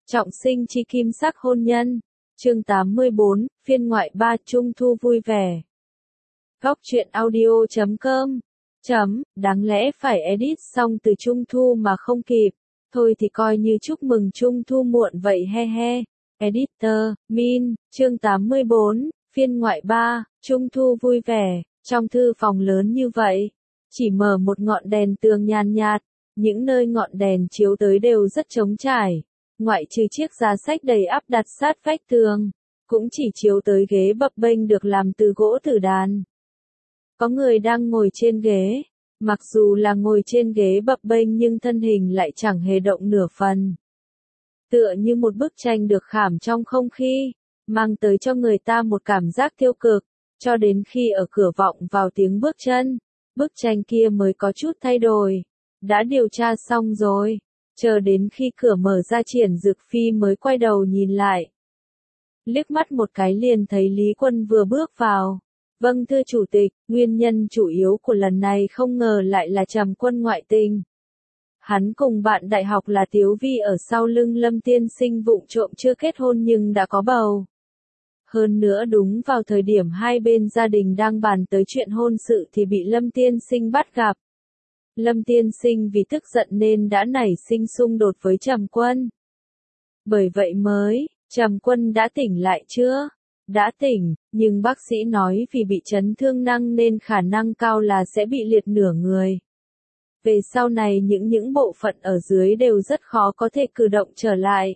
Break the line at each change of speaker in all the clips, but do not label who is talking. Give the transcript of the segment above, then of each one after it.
Trọng sinh chi kim sắc hôn nhân. Chương 84, phiên ngoại 3 Trung thu vui vẻ. Góc truyện audio.com. Đáng lẽ phải edit xong từ Trung thu mà không kịp. Thôi thì coi như chúc mừng Trung thu muộn vậy he he. Editor, Min, chương 84, phiên ngoại 3, Trung thu vui vẻ. Trong thư phòng lớn như vậy, chỉ mở một ngọn đèn tường nhàn nhạt, những nơi ngọn đèn chiếu tới đều rất trống trải. Ngoại trừ chiếc giá sách đầy ắp đặt sát vách tường, cũng chỉ chiếu tới ghế bập bênh được làm từ gỗ tử đàn. Có người đang ngồi trên ghế, mặc dù là ngồi trên ghế bập bênh nhưng thân hình lại chẳng hề động nửa phần. Tựa như một bức tranh được khảm trong không khí, mang tới cho người ta một cảm giác tiêu cực, cho đến khi ở cửa vọng vào tiếng bước chân, bức tranh kia mới có chút thay đổi. Đã điều tra xong rồi. Chờ đến khi cửa mở ra Triển Dực Phi mới quay đầu nhìn lại. Liếc mắt một cái liền thấy Lý Quân vừa bước vào. Vâng thưa chủ tịch, nguyên nhân chủ yếu của lần này không ngờ lại là Trầm Quân ngoại tình. Hắn cùng bạn đại học là Tiếu Vi ở sau lưng Lâm tiên sinh vụng trộm chưa kết hôn nhưng đã có bầu. Hơn nữa đúng vào thời điểm hai bên gia đình đang bàn tới chuyện hôn sự thì bị Lâm tiên sinh bắt gặp. Lâm tiên sinh vì tức giận nên đã nảy sinh xung đột với Trầm Quân. Bởi vậy mới, Trầm Quân đã tỉnh lại chưa? Đã tỉnh, nhưng bác sĩ nói vì bị chấn thương nặng nên khả năng cao là sẽ bị liệt nửa người. Về sau này những bộ phận ở dưới đều rất khó có thể cử động trở lại.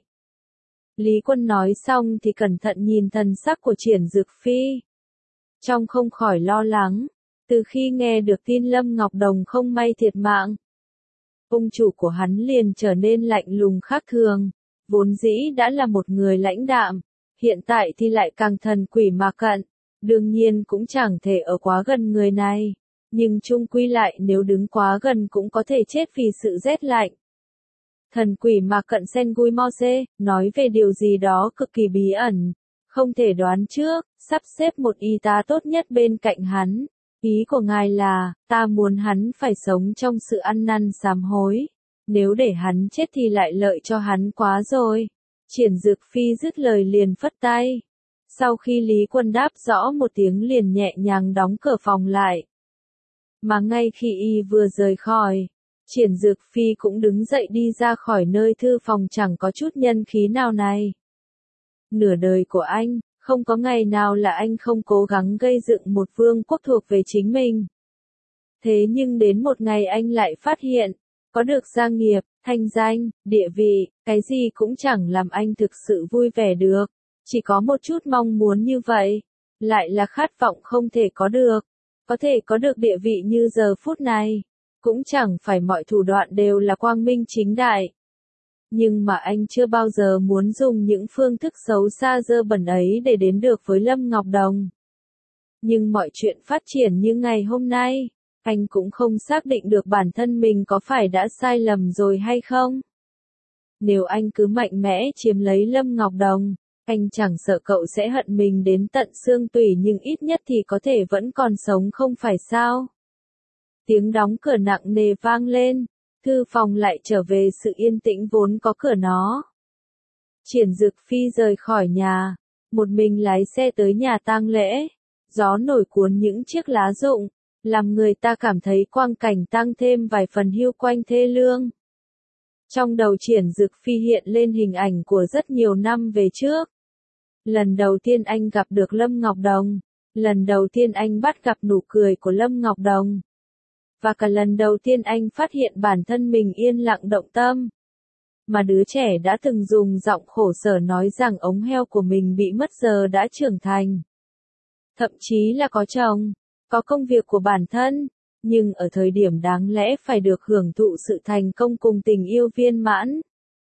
Lý Quân nói xong thì cẩn thận nhìn thần sắc của Triển Dực Phi. Trong không khỏi lo lắng. Từ khi nghe được tin Lâm Ngọc Đồng không may thiệt mạng, ông chủ của hắn liền trở nên lạnh lùng khác thường, vốn dĩ đã là một người lãnh đạm, hiện tại thì lại càng thần quỷ mà cận, đương nhiên cũng chẳng thể ở quá gần người này, nhưng chung quy lại nếu đứng quá gần cũng có thể chết vì sự rét lạnh. Thần quỷ mà cận Sengui Mose, nói về điều gì đó cực kỳ bí ẩn, không thể đoán trước, sắp xếp một y tá tốt nhất bên cạnh hắn. Ý của ngài là, ta muốn hắn phải sống trong sự ăn năn sám hối. Nếu để hắn chết thì lại lợi cho hắn quá rồi. Triển Dực Phi dứt lời liền phất tay. Sau khi Lý Quân đáp rõ một tiếng liền nhẹ nhàng đóng cửa phòng lại. Mà ngay khi y vừa rời khỏi, Triển Dực Phi cũng đứng dậy đi ra khỏi nơi thư phòng chẳng có chút nhân khí nào này. Nửa đời của anh, không có ngày nào là anh không cố gắng gây dựng một vương quốc thuộc về chính mình. Thế nhưng đến một ngày anh lại phát hiện, có được gia nghiệp, thanh danh, địa vị, cái gì cũng chẳng làm anh thực sự vui vẻ được. Chỉ có một chút mong muốn như vậy, lại là khát vọng không thể có được. Có thể có được địa vị như giờ phút này, cũng chẳng phải mọi thủ đoạn đều là quang minh chính đại. Nhưng mà anh chưa bao giờ muốn dùng những phương thức xấu xa dơ bẩn ấy để đến được với Lâm Ngọc Đồng. Nhưng mọi chuyện phát triển như ngày hôm nay, anh cũng không xác định được bản thân mình có phải đã sai lầm rồi hay không. Nếu anh cứ mạnh mẽ chiếm lấy Lâm Ngọc Đồng, anh chẳng sợ cậu sẽ hận mình đến tận xương tủy nhưng ít nhất thì có thể vẫn còn sống không phải sao. Tiếng đóng cửa nặng nề vang lên. Thư phòng lại trở về sự yên tĩnh vốn có cửa nó. Triển Dực Phi rời khỏi nhà, một mình lái xe tới nhà tang lễ. Gió nổi cuốn những chiếc lá rụng, làm người ta cảm thấy quang cảnh tăng thêm vài phần hiu quạnh thê lương. Trong đầu Triển Dực Phi hiện lên hình ảnh của rất nhiều năm về trước. Lần đầu tiên anh gặp được Lâm Ngọc Đồng, lần đầu tiên anh bắt gặp nụ cười của Lâm Ngọc Đồng. Và cả lần đầu tiên anh phát hiện bản thân mình yên lặng động tâm. Mà đứa trẻ đã từng dùng giọng khổ sở nói rằng ống heo của mình bị mất giờ đã trưởng thành. Thậm chí là có chồng, có công việc của bản thân, nhưng ở thời điểm đáng lẽ phải được hưởng thụ sự thành công cùng tình yêu viên mãn,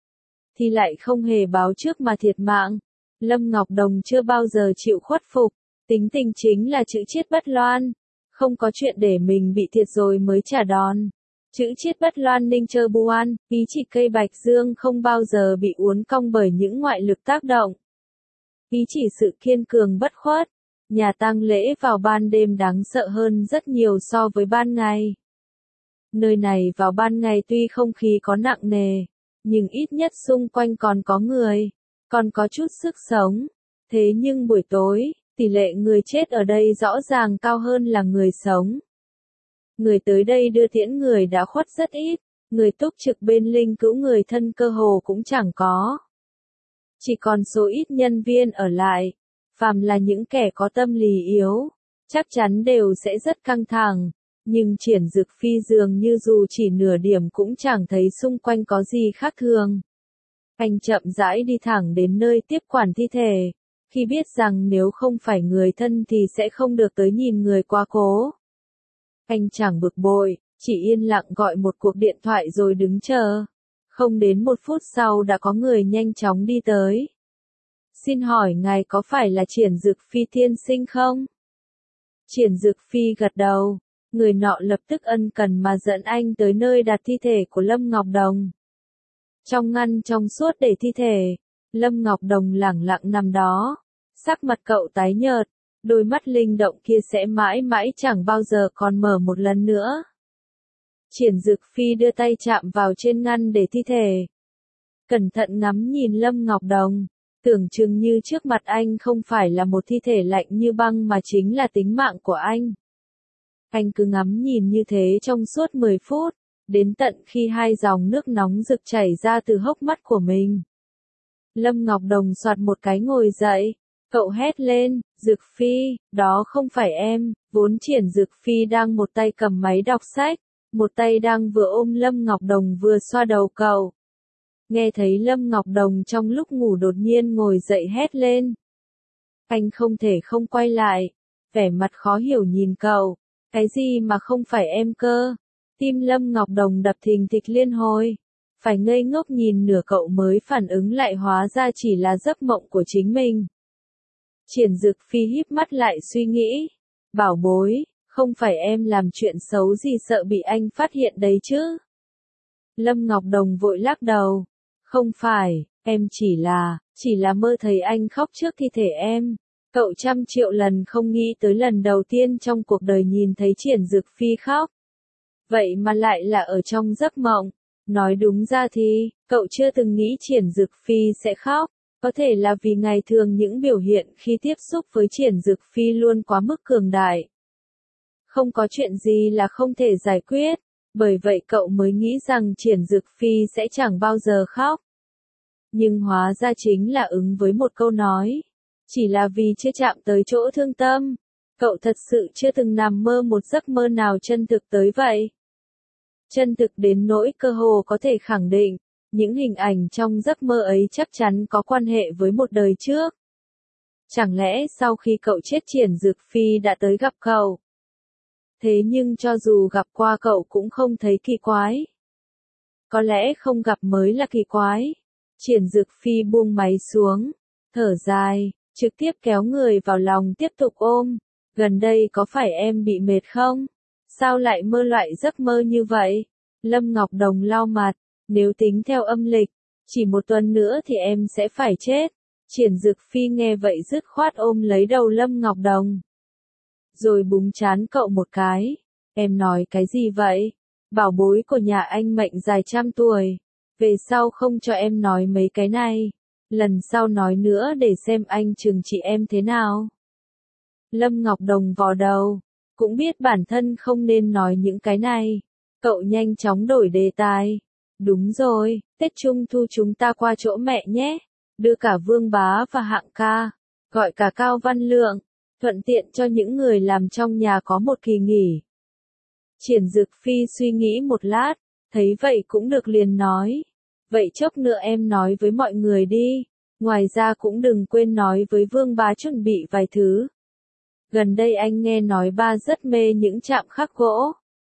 thì lại không hề báo trước mà thiệt mạng. Lâm Ngọc Đồng chưa bao giờ chịu khuất phục, tính tình chính là chữ chiết bất loan. Không có chuyện để mình bị thiệt rồi mới trả đòn. Chữ chiết bất loan ninh chơ buan, ý chỉ cây bạch dương không bao giờ bị uốn cong bởi những ngoại lực tác động. Ý chỉ sự kiên cường bất khuất. Nhà tang lễ vào ban đêm đáng sợ hơn rất nhiều so với ban ngày. Nơi này vào ban ngày tuy không khí có nặng nề, nhưng ít nhất xung quanh còn có người, còn có chút sức sống. Thế nhưng buổi tối, tỷ lệ người chết ở đây rõ ràng cao hơn là người sống. Người tới đây đưa tiễn người đã khuất rất ít, người túc trực bên linh cữu người thân cơ hồ cũng chẳng có. Chỉ còn số ít nhân viên ở lại, phàm là những kẻ có tâm lý yếu, chắc chắn đều sẽ rất căng thẳng, nhưng Triển Dực Phi dường như dù chỉ nửa điểm cũng chẳng thấy xung quanh có gì khác thường. Anh chậm rãi đi thẳng đến nơi tiếp quản thi thể, khi biết rằng nếu không phải người thân thì sẽ không được tới nhìn người quá cố. Anh chẳng bực bội, chỉ yên lặng gọi một cuộc điện thoại rồi đứng chờ. Không đến 1 phút sau đã có người nhanh chóng đi tới. Xin hỏi ngài có phải là Triển Dực Phi tiên sinh không? Triển Dực Phi gật đầu, người nọ lập tức ân cần mà dẫn anh tới nơi đặt thi thể của Lâm Ngọc Đồng. Trong ngăn trong suốt để thi thể, Lâm Ngọc Đồng lẳng lặng nằm đó, sắc mặt cậu tái nhợt, đôi mắt linh động kia sẽ mãi mãi chẳng bao giờ còn mở một lần nữa. Triển Dực Phi đưa tay chạm vào trên ngăn để thi thể. Cẩn thận ngắm nhìn Lâm Ngọc Đồng, tưởng chừng như trước mặt anh không phải là một thi thể lạnh như băng mà chính là tính mạng của anh. Anh cứ ngắm nhìn như thế trong suốt 10 phút, đến tận khi 2 dòng nước nóng rực chảy ra từ hốc mắt của mình. Lâm Ngọc Đồng soạt một cái ngồi dậy, cậu hét lên, Dực Phi, đó không phải em, vốn Triển Dực Phi đang một tay cầm máy đọc sách, một tay đang vừa ôm Lâm Ngọc Đồng vừa xoa đầu cậu. Nghe thấy Lâm Ngọc Đồng trong lúc ngủ đột nhiên ngồi dậy hét lên. Anh không thể không quay lại, vẻ mặt khó hiểu nhìn cậu, cái gì mà không phải em cơ? Tim Lâm Ngọc Đồng đập thình thịch liên hồi, phải ngây ngốc nhìn nửa cậu mới phản ứng lại hóa ra chỉ là giấc mộng của chính mình. Triển Dực Phi híp mắt lại suy nghĩ, bảo bối, không phải em làm chuyện xấu gì sợ bị anh phát hiện đấy chứ? Lâm Ngọc Đồng vội lắc đầu, không phải, em chỉ là mơ thấy anh khóc trước thi thể em. Cậu 100 triệu lần không nghĩ tới lần đầu tiên trong cuộc đời nhìn thấy Triển Dực Phi khóc. Vậy mà lại là ở trong giấc mộng. Nói đúng ra thì, cậu chưa từng nghĩ Triển Dực Phi sẽ khóc. Có thể là vì ngày thường những biểu hiện khi tiếp xúc với Triển Dực Phi luôn quá mức cường đại. Không có chuyện gì là không thể giải quyết, bởi vậy cậu mới nghĩ rằng Triển Dực Phi sẽ chẳng bao giờ khóc. Nhưng hóa ra chính là ứng với một câu nói. Chỉ là vì chưa chạm tới chỗ thương tâm. Cậu thật sự chưa từng nằm mơ một giấc mơ nào chân thực tới vậy. Chân thực đến nỗi cơ hồ có thể khẳng định, những hình ảnh trong giấc mơ ấy chắc chắn có quan hệ với một đời trước. Chẳng lẽ sau khi cậu chết Triển Dực Phi đã tới gặp cậu? Thế nhưng cho dù gặp qua cậu cũng không thấy kỳ quái. Có lẽ không gặp mới là kỳ quái. Triển Dực Phi buông máy xuống, thở dài, trực tiếp kéo người vào lòng tiếp tục ôm. Gần đây có phải em bị mệt không? Sao lại mơ loại giấc mơ như vậy? Lâm Ngọc Đồng lau mặt, nếu tính theo âm lịch, chỉ 1 tuần nữa thì em sẽ phải chết. Triển Dực Phi nghe vậy dứt khoát ôm lấy đầu Lâm Ngọc Đồng. Rồi búng trán cậu một cái. Em nói cái gì vậy? Bảo bối của nhà anh mệnh dài 100 tuổi. Về sau không cho em nói mấy cái này. Lần sau nói nữa để xem anh trừng trị em thế nào. Lâm Ngọc Đồng vò đầu, cũng biết bản thân không nên nói những cái này. Cậu nhanh chóng đổi đề tài. Đúng rồi, Tết Trung Thu chúng ta qua chỗ mẹ nhé. Đưa cả Vương Bá và Hạng ca. Gọi cả Cao Văn Lượng. Thuận tiện cho những người làm trong nhà có một kỳ nghỉ. Triển Dực Phi suy nghĩ một lát, thấy vậy cũng được liền nói. Vậy chốc nữa em nói với mọi người đi. Ngoài ra cũng đừng quên nói với Vương Bá chuẩn bị vài thứ. Gần đây anh nghe nói ba rất mê những chạm khắc gỗ.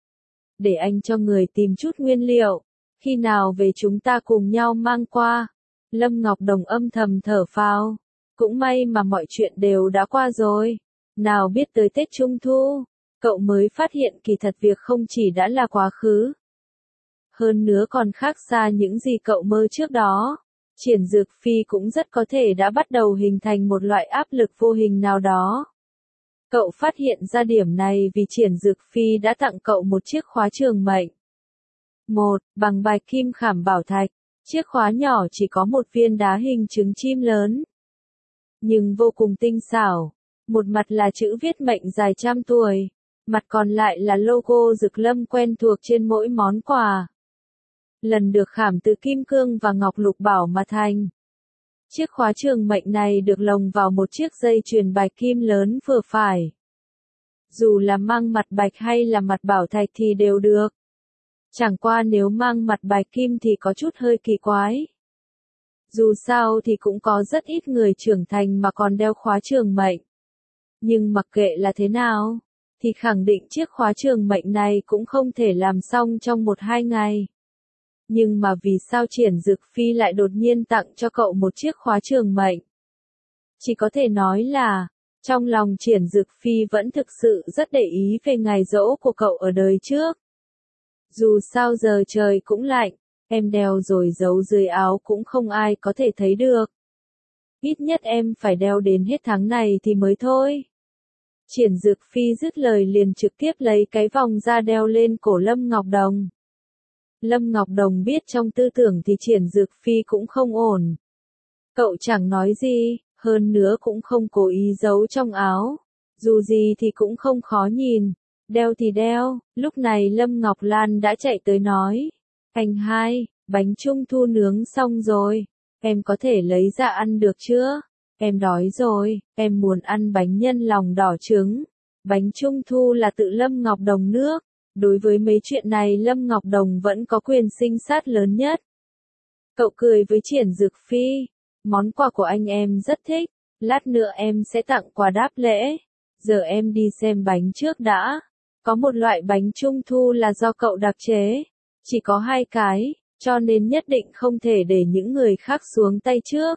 Để anh cho người tìm chút nguyên liệu. Khi nào về chúng ta cùng nhau mang qua. Lâm Ngọc Đồng âm thầm thở phào. Cũng may mà mọi chuyện đều đã qua rồi. Nào biết tới Tết Trung Thu, cậu mới phát hiện kỳ thật việc không chỉ đã là quá khứ. Hơn nữa còn khác xa những gì cậu mơ trước đó. Triển Dực Phi cũng rất có thể đã bắt đầu hình thành một loại áp lực vô hình nào đó. Cậu phát hiện ra điểm này vì Triển Dực Phi đã tặng cậu một chiếc khóa trường mệnh. 1. Bằng bạch kim khảm bảo thạch. Chiếc khóa nhỏ chỉ có một viên đá hình trứng chim lớn, nhưng vô cùng tinh xảo. Một mặt là chữ viết mệnh dài trăm tuổi, mặt còn lại là logo Dực Lâm quen thuộc trên mỗi món quà. Lần được khảm từ kim cương và ngọc lục bảo mà thành. Chiếc khóa trường mệnh này được lồng vào một chiếc dây chuyền bạch kim lớn vừa phải. Dù là mang mặt bạch hay là mặt bảo thạch thì đều được. Chẳng qua nếu mang mặt bạch kim thì có chút hơi kỳ quái. Dù sao thì cũng có rất ít người trưởng thành mà còn đeo khóa trường mệnh. Nhưng mặc kệ là thế nào, thì khẳng định chiếc khóa trường mệnh này cũng không thể làm xong trong 1-2 ngày. Nhưng mà vì sao Triển Dực Phi lại đột nhiên tặng cho cậu một chiếc khóa trường mệnh? Chỉ có thể nói là, trong lòng Triển Dực Phi vẫn thực sự rất để ý về ngày giỗ của cậu ở đời trước. Dù sao giờ trời cũng lạnh, em đeo rồi giấu dưới áo cũng không ai có thể thấy được. Ít nhất em phải đeo đến hết tháng này thì mới thôi. Triển Dực Phi dứt lời liền trực tiếp lấy cái vòng ra đeo lên cổ Lâm Ngọc Đồng. Lâm Ngọc Đồng biết trong tư tưởng thì Triển Dực Phi cũng không ổn. Cậu chẳng nói gì, hơn nữa cũng không cố ý giấu trong áo. Dù gì thì cũng không khó nhìn. Đeo thì đeo, lúc này Lâm Ngọc Lan đã chạy tới nói. Anh hai, bánh trung thu nướng xong rồi. Em có thể lấy ra ăn được chưa? Em đói rồi, em muốn ăn bánh nhân lòng đỏ trứng. Bánh trung thu là tự Lâm Ngọc Đồng nước. Đối với mấy chuyện này Lâm Ngọc Đồng vẫn có quyền sinh sát lớn nhất. Cậu cười với Triển Dực Phi. Món quà của anh em rất thích. Lát nữa em sẽ tặng quà đáp lễ. Giờ em đi xem bánh trước đã. Có một loại bánh trung thu là do cậu đặc chế. Chỉ có 2 cái, cho nên nhất định không thể để những người khác xuống tay trước.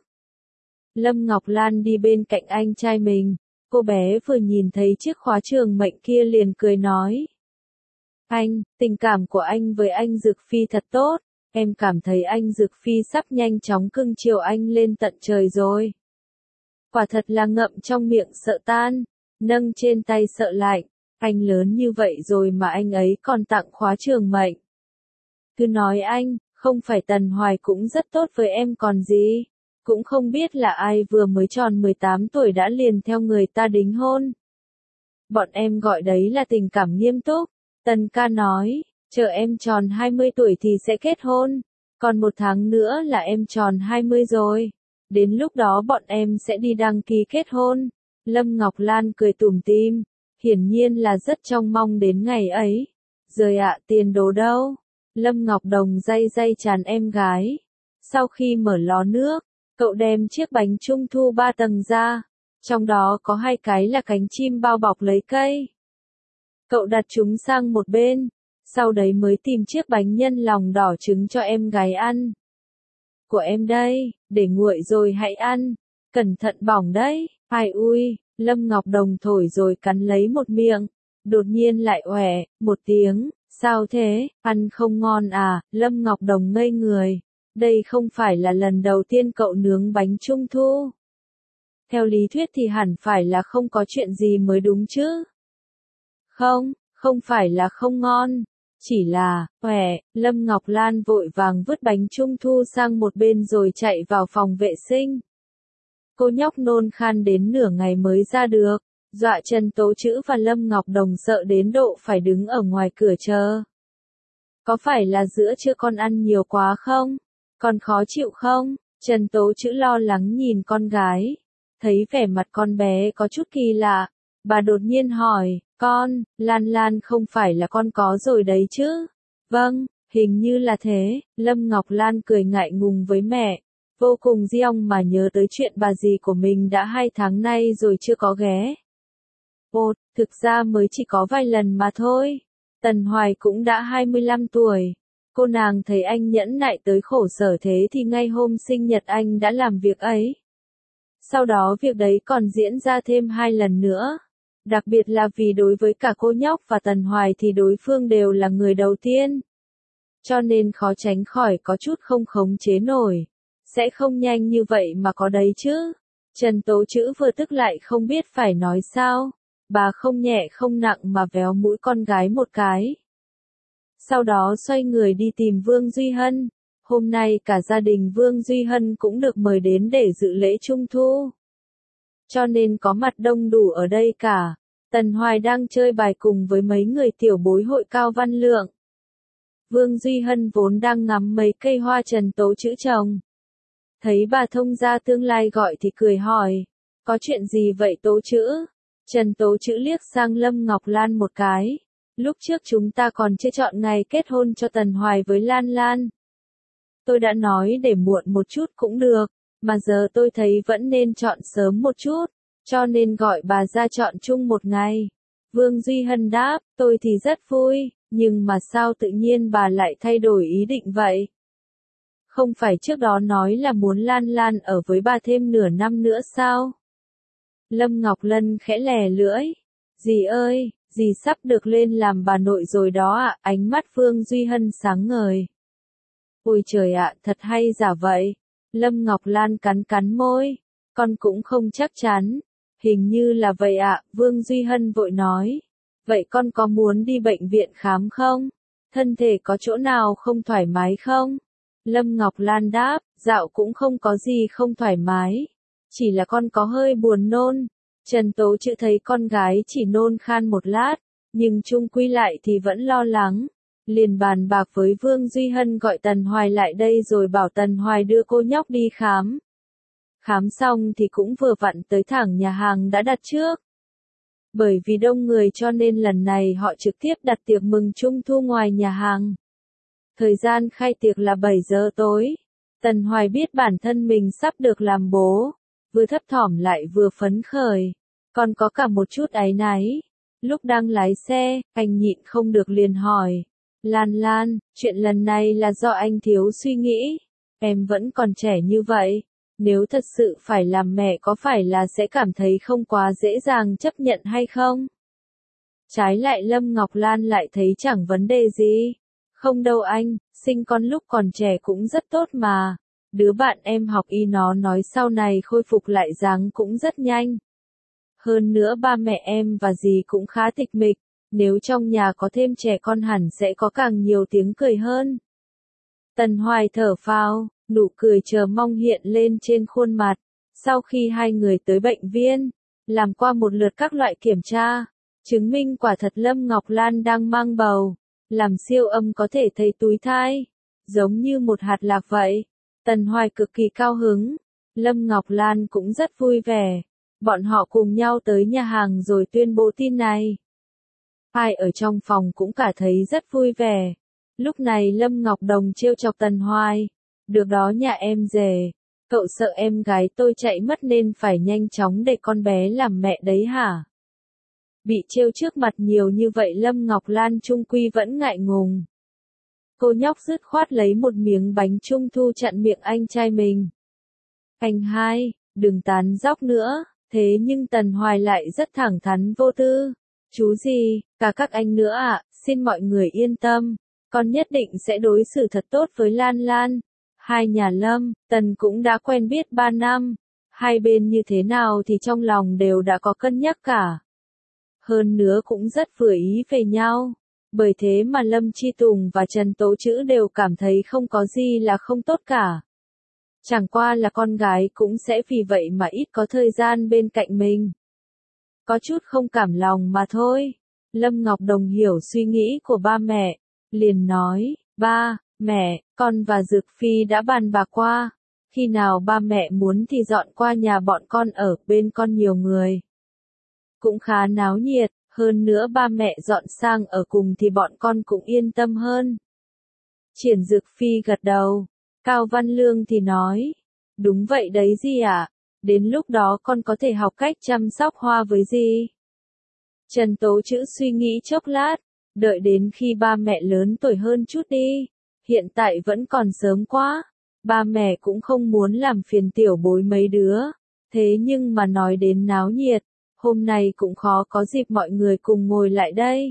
Lâm Ngọc Lan đi bên cạnh anh trai mình. Cô bé vừa nhìn thấy chiếc khóa trường mệnh kia liền cười nói. Anh, tình cảm của anh với anh Dực Phi thật tốt. Em cảm thấy anh Dực Phi sắp nhanh chóng cưng chiều anh lên tận trời rồi. Quả thật là ngậm trong miệng sợ tan, nâng trên tay sợ lạnh. Anh lớn như vậy rồi mà anh ấy còn tặng khóa trường mệnh. Cứ nói anh, không phải Tần Hoài cũng rất tốt với em còn gì. Cũng không biết là ai vừa mới tròn 18 tuổi đã liền theo người ta đính hôn. Bọn em gọi đấy là tình cảm nghiêm túc. Tần ca nói, chờ em tròn 20 tuổi thì sẽ kết hôn. Còn 1 tháng nữa là em tròn 20 rồi. Đến lúc đó bọn em sẽ đi đăng ký kết hôn. Lâm Ngọc Lan cười tủm tỉm, hiển nhiên là rất trông mong đến ngày ấy. Rồi ạ, tiền đồ đâu? Lâm Ngọc Đồng day day tràn em gái. Sau khi mở lò nước, cậu đem chiếc bánh trung thu 3 tầng ra. Trong đó có 2 cái là cánh chim bao bọc lấy cây. Cậu đặt chúng sang một bên, sau đấy mới tìm chiếc bánh nhân lòng đỏ trứng cho em gái ăn. Của em đây, để nguội rồi hãy ăn, cẩn thận bỏng đấy. Ai ui, Lâm Ngọc Đồng thổi rồi cắn lấy một miệng, đột nhiên lại oẻ, một tiếng, sao thế, ăn không ngon à? Lâm Ngọc Đồng ngây người, đây không phải là lần đầu tiên cậu nướng bánh trung thu. Theo lý thuyết thì hẳn phải là không có chuyện gì mới đúng chứ. Không phải là không ngon, chỉ là, Lâm Ngọc Lan vội vàng vứt bánh trung thu sang một bên rồi chạy vào phòng vệ sinh. Cô nhóc nôn khan đến nửa ngày mới ra được, dọa Trần Tố Trữ và Lâm Ngọc Đồng sợ đến độ phải đứng ở ngoài cửa chờ. Có phải là giữa trưa con ăn nhiều quá không? Con khó chịu không? Trần Tố Trữ lo lắng nhìn con gái, thấy vẻ mặt con bé có chút kỳ lạ, bà đột nhiên hỏi, con, Lan Lan không phải là con có rồi đấy chứ? Vâng, hình như là thế. Lâm Ngọc Lan cười ngại ngùng với mẹ, vô cùng giông mà nhớ tới chuyện bà dì của mình đã 2 tháng nay rồi chưa có ghé. Ồ, thực ra mới chỉ có vài lần mà thôi. Tần Hoài cũng đã 25 tuổi. Cô nàng thấy anh nhẫn nại tới khổ sở thế thì ngay hôm sinh nhật anh đã làm việc ấy. Sau đó việc đấy còn diễn ra thêm 2 lần nữa. Đặc biệt là vì đối với cả cô nhóc và Tần Hoài thì đối phương đều là người đầu tiên. Cho nên khó tránh khỏi có chút không khống chế nổi. Sẽ không nhanh như vậy mà có đấy chứ. Trần Tố Trữ vừa tức lại không biết phải nói sao. Bà không nhẹ không nặng mà véo mũi con gái một cái. Sau đó xoay người đi tìm Vương Duy Hân. Hôm nay cả gia đình Vương Duy Hân cũng được mời đến để dự lễ Trung Thu. Cho nên có mặt đông đủ ở đây cả. Tần Hoài đang chơi bài cùng với mấy người tiểu bối hội Cao Văn Lượng. Vương Duy Hân vốn đang ngắm mấy cây hoa Trần Tố Chữ trồng. Thấy bà thông gia tương lai gọi thì cười hỏi, có chuyện gì vậy Tố Chữ? Trần Tố Chữ liếc sang Lâm Ngọc Lan một cái. Lúc trước chúng ta còn chưa chọn ngày kết hôn cho Tần Hoài với Lan Lan. Tôi đã nói để muộn một chút cũng được, mà giờ tôi thấy vẫn nên chọn sớm một chút, cho nên gọi bà ra chọn chung một ngày. Vương Duy Hân đáp, tôi thì rất vui, nhưng mà sao tự nhiên bà lại thay đổi ý định vậy? Không phải trước đó nói là muốn Lan Lan ở với bà thêm nửa năm nữa sao? Lâm Ngọc Lân khẽ lè lưỡi. Dì ơi, dì sắp được lên làm bà nội rồi đó ạ, ánh mắt Vương Duy Hân sáng ngời. Ôi trời ạ, thật hay giả vậy. Lâm Ngọc Lan cắn cắn môi. Con cũng không chắc chắn. Hình như là vậy ạ, Vương Duy Hân vội nói. Vậy con có muốn đi bệnh viện khám không? Thân thể có chỗ nào không thoải mái không? Lâm Ngọc Lan đáp, dạo cũng không có gì không thoải mái. Chỉ là con có hơi buồn nôn. Trần Tố Chữ thấy con gái chỉ nôn khan một lát, nhưng chung quy lại thì vẫn lo lắng. Liền bàn bạc với Vương Duy Hân gọi Tần Hoài lại đây rồi bảo Tần Hoài đưa cô nhóc đi khám. Khám xong thì cũng vừa vặn tới thẳng nhà hàng đã đặt trước. Bởi vì đông người cho nên lần này họ trực tiếp đặt tiệc mừng Trung Thu ngoài nhà hàng. Thời gian khai tiệc là 7 giờ tối. Tần Hoài biết bản thân mình sắp được làm bố. Vừa thấp thỏm lại vừa phấn khởi. Còn có cả một chút áy náy. Lúc đang lái xe, anh nhịn không được liền hỏi. Lan Lan, chuyện lần này là do anh thiếu suy nghĩ. Em vẫn còn trẻ như vậy. Nếu thật sự phải làm mẹ có phải là sẽ cảm thấy không quá dễ dàng chấp nhận hay không? Trái lại Lâm Ngọc Lan lại thấy chẳng vấn đề gì. Không đâu anh, sinh con lúc còn trẻ cũng rất tốt mà. Đứa bạn em học y nó nói sau này khôi phục lại dáng cũng rất nhanh. Hơn nữa ba mẹ em và dì cũng khá tịch mịch. Nếu trong nhà có thêm trẻ con hẳn sẽ có càng nhiều tiếng cười hơn. Tần Hoài thở phào, nụ cười chờ mong hiện lên trên khuôn mặt. Sau khi hai người tới bệnh viện, làm qua một lượt các loại kiểm tra, chứng minh quả thật Lâm Ngọc Lan đang mang bầu. Làm siêu âm có thể thấy túi thai, giống như một hạt lạc vậy. Tần Hoài cực kỳ cao hứng, Lâm Ngọc Lan cũng rất vui vẻ. Bọn họ cùng nhau tới nhà hàng rồi tuyên bố tin này. Ai ở trong phòng cũng cả thấy rất vui vẻ. Lúc này Lâm Ngọc Đồng trêu chọc Tần Hoài. Được đó nhà em rể. Cậu sợ em gái tôi chạy mất nên phải nhanh chóng để con bé làm mẹ đấy hả? Bị trêu trước mặt nhiều như vậy Lâm Ngọc Lan trung quy vẫn ngại ngùng. Cô nhóc dứt khoát lấy một miếng bánh trung thu chặn miệng anh trai mình. Anh hai, đừng tán dóc nữa. Thế nhưng Tần Hoài lại rất thẳng thắn vô tư. Chú gì, cả các anh nữa ạ, xin mọi người yên tâm. Con nhất định sẽ đối xử thật tốt với Lan Lan. Hai nhà Lâm, Tần cũng đã quen biết 3 năm. Hai bên như thế nào thì trong lòng đều đã có cân nhắc cả. Hơn nữa cũng rất vừa ý về nhau. Bởi thế mà Lâm Chi Tùng và Trần Tố Chữ đều cảm thấy không có gì là không tốt cả. Chẳng qua là con gái cũng sẽ vì vậy mà ít có thời gian bên cạnh mình. Có chút không cảm lòng mà thôi. Lâm Ngọc Đồng hiểu suy nghĩ của ba mẹ. Liền nói, ba, mẹ, con và Dược Phi đã bàn bạc qua. Khi nào ba mẹ muốn thì dọn qua nhà bọn con ở, bên con nhiều người. Cũng khá náo nhiệt, hơn nữa ba mẹ dọn sang ở cùng thì bọn con cũng yên tâm hơn. Triển Dược Phi gật đầu. Cao Văn Lương thì nói, đúng vậy đấy dì ạ, đến lúc đó con có thể học cách chăm sóc hoa với dì. Trần Tố Chữ suy nghĩ chốc lát, đợi đến khi ba mẹ lớn tuổi hơn chút đi, hiện tại vẫn còn sớm quá, ba mẹ cũng không muốn làm phiền tiểu bối mấy đứa, thế nhưng mà nói đến náo nhiệt, hôm nay cũng khó có dịp mọi người cùng ngồi lại đây.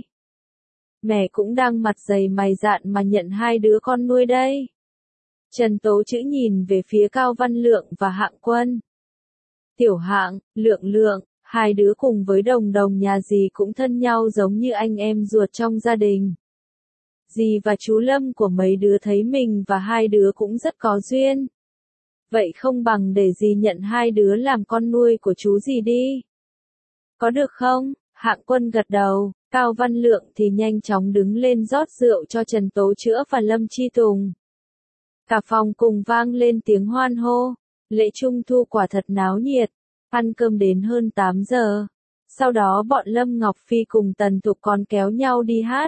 Mẹ cũng đang mặt dày mày dạn mà nhận hai đứa con nuôi đây. Trần Tố Chữ nhìn về phía Cao Văn Lượng và Hạng Quân. Tiểu Hạng, Lượng Lượng, hai đứa cùng với Đồng Đồng nhà dì cũng thân nhau giống như anh em ruột trong gia đình. Dì và chú Lâm của mấy đứa thấy mình và hai đứa cũng rất có duyên. Vậy không bằng để dì nhận hai đứa làm con nuôi của chú dì đi. Có được không? Hạng Quân gật đầu, Cao Văn Lượng thì nhanh chóng đứng lên rót rượu cho Trần Tố Chữa và Lâm Chi Tùng. Cả phòng cùng vang lên tiếng hoan hô, lễ trung thu quả thật náo nhiệt, ăn cơm đến hơn 8 giờ. Sau đó bọn Lâm Ngọc Phi cùng Tần Thục còn kéo nhau đi hát.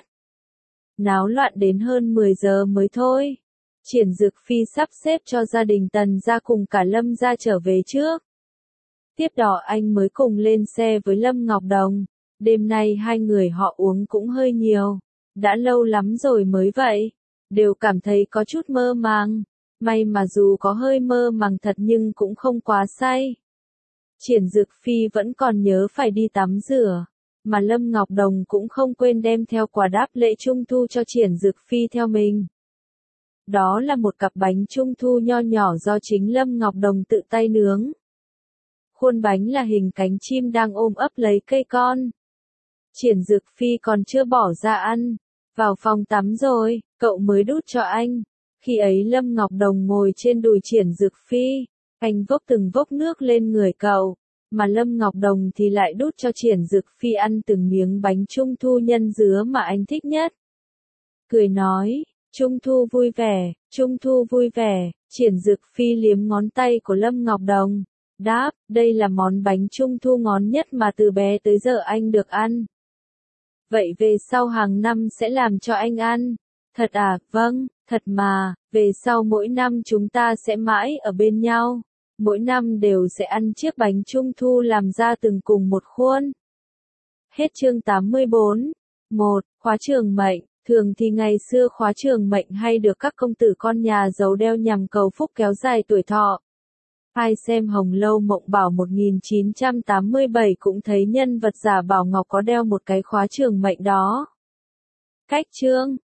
Náo loạn đến hơn 10 giờ mới thôi. Triển Dực Phi sắp xếp cho gia đình Tần ra cùng cả Lâm ra trở về trước. Tiếp đó anh mới cùng lên xe với Lâm Ngọc Đồng. Đêm nay hai người họ uống cũng hơi nhiều. Đã lâu lắm rồi mới vậy. Đều cảm thấy có chút mơ màng. May mà dù có hơi mơ màng thật nhưng cũng không quá say. Triển Dực Phi vẫn còn nhớ phải đi tắm rửa. Mà Lâm Ngọc Đồng cũng không quên đem theo quà đáp lễ trung thu cho Triển Dực Phi theo mình. Đó là một cặp bánh trung thu nho nhỏ do chính Lâm Ngọc Đồng tự tay nướng. Khuôn bánh là hình cánh chim đang ôm ấp lấy cây con. Triển Dực Phi còn chưa bỏ ra ăn. Vào phòng tắm rồi, cậu mới đút cho anh. Khi ấy Lâm Ngọc Đồng ngồi trên đùi Triển Dực Phi. Anh vốc từng vốc nước lên người cậu. Mà Lâm Ngọc Đồng thì lại đút cho Triển Dực Phi ăn từng miếng bánh trung thu nhân dứa mà anh thích nhất. Cười nói, Trung thu vui vẻ, Trung thu vui vẻ. Triển Dực Phi liếm ngón tay của Lâm Ngọc Đồng. Đáp, đây là món bánh trung thu ngon nhất mà từ bé tới giờ anh được ăn. Vậy về sau hàng năm sẽ làm cho anh ăn. Thật à, vâng, thật mà, về sau mỗi năm chúng ta sẽ mãi ở bên nhau. Mỗi năm đều sẽ ăn chiếc bánh trung thu làm ra từng cùng một khuôn. Hết chương 84. 1. Khóa trường mệnh. Thường thì ngày xưa khóa trường mệnh hay được các công tử con nhà giàu đeo nhằm cầu phúc kéo dài tuổi thọ. Ai xem Hồng Lâu Mộng Bảo 1987 cũng thấy nhân vật giả Bảo Ngọc có đeo một cái khóa trường mệnh đó. Cách chương